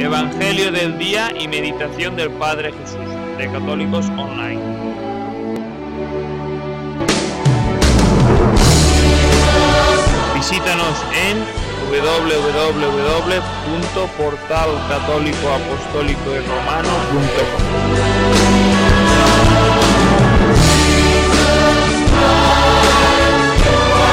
Evangelio del día y meditación del Padre Jesús, de Católicos Online. Visítanos en www.portalcatólicoapostólicoyromano.com.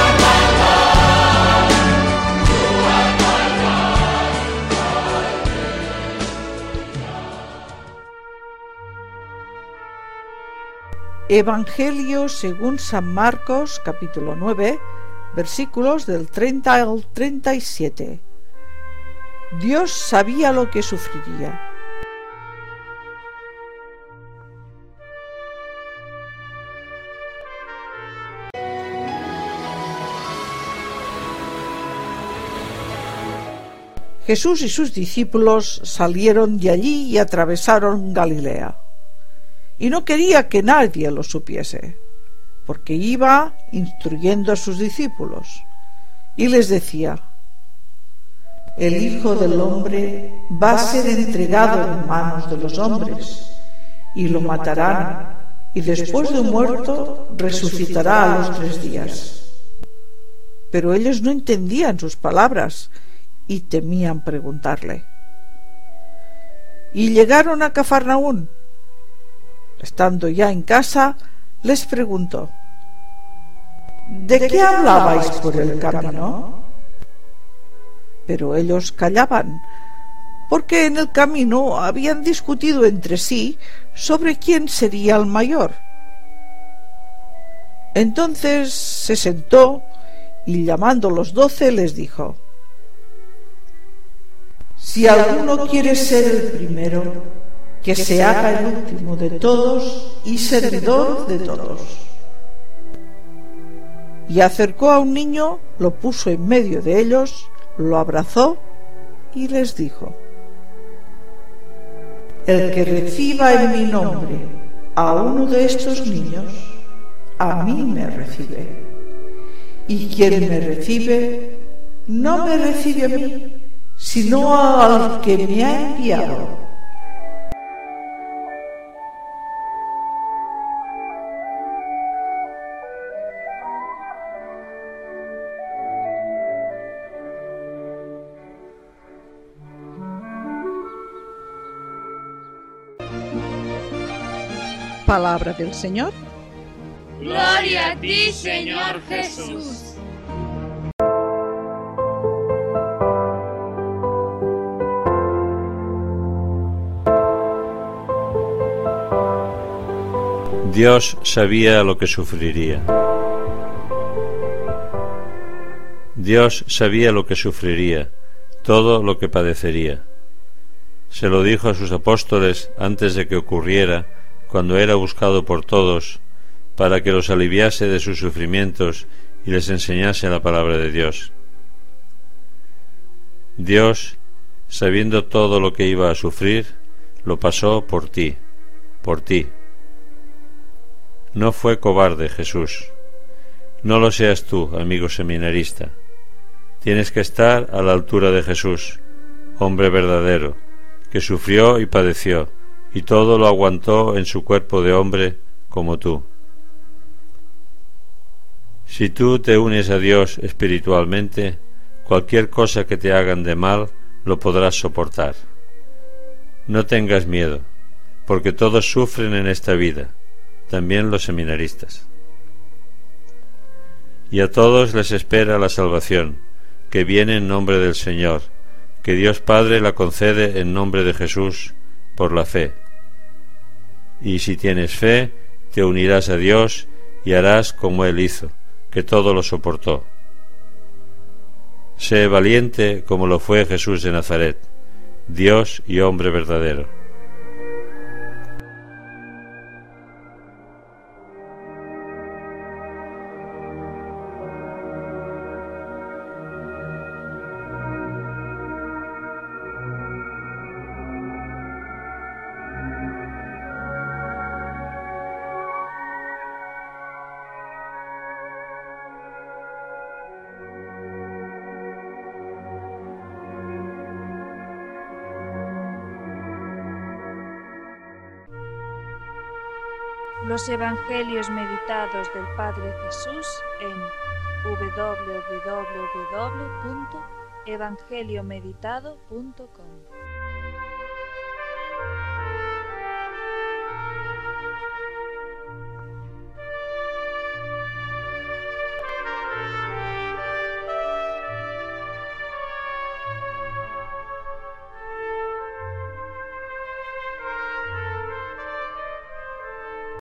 Evangelio según San Marcos, capítulo 9, versículos del 30 al 37. Dios sabía lo que sufriría. Jesús y sus discípulos salieron de allí y atravesaron Galilea. Y no quería que nadie lo supiese, porque iba instruyendo a sus discípulos, y les decía: el Hijo del Hombre va a ser entregado en manos de los hombres, y lo matarán, y después de muerto resucitará a los 3 días. Pero ellos no entendían sus palabras, y temían preguntarle. Y llegaron a Cafarnaún. Estando ya en casa, les preguntó: ¿de qué hablabais por el camino? Pero ellos callaban, porque en el camino habían discutido entre sí sobre quién sería el mayor. Entonces se sentó y, llamando los 12, les dijo: si alguno quiere ser el primero, que se haga el último de todos y servidor de todos. Y acercó a un niño, lo puso en medio de ellos, lo abrazó y les dijo: el que reciba en mi nombre a uno de estos niños, a mí me recibe. Y quien me recibe, no me recibe a mí, sino al que me ha enviado. Palabra del Señor. Gloria a ti, Señor Jesús. Dios sabía lo que sufriría. Dios sabía lo que sufriría, todo lo que padecería. Se lo dijo a sus apóstoles antes de que ocurriera, cuando era buscado por todos, para que los aliviase de sus sufrimientos y les enseñase la palabra de Dios. Dios, sabiendo todo lo que iba a sufrir, lo pasó por ti, por ti. No fue cobarde Jesús. No lo seas tú, amigo seminarista. Tienes que estar a la altura de Jesús, hombre verdadero, que sufrió y padeció, y todo lo aguantó en su cuerpo de hombre como tú. Si tú te unes a Dios espiritualmente, cualquier cosa que te hagan de mal lo podrás soportar. No tengas miedo, porque todos sufren en esta vida, también los seminaristas. Y a todos les espera la salvación, que viene en nombre del Señor, que Dios Padre la concede en nombre de Jesús, por la fe. Y si tienes fe, te unirás a Dios y harás como Él hizo, que todo lo soportó. Sé valiente como lo fue Jesús de Nazaret, Dios y hombre verdadero. Los Evangelios meditados del Padre Jesús en www.evangeliomeditado.com.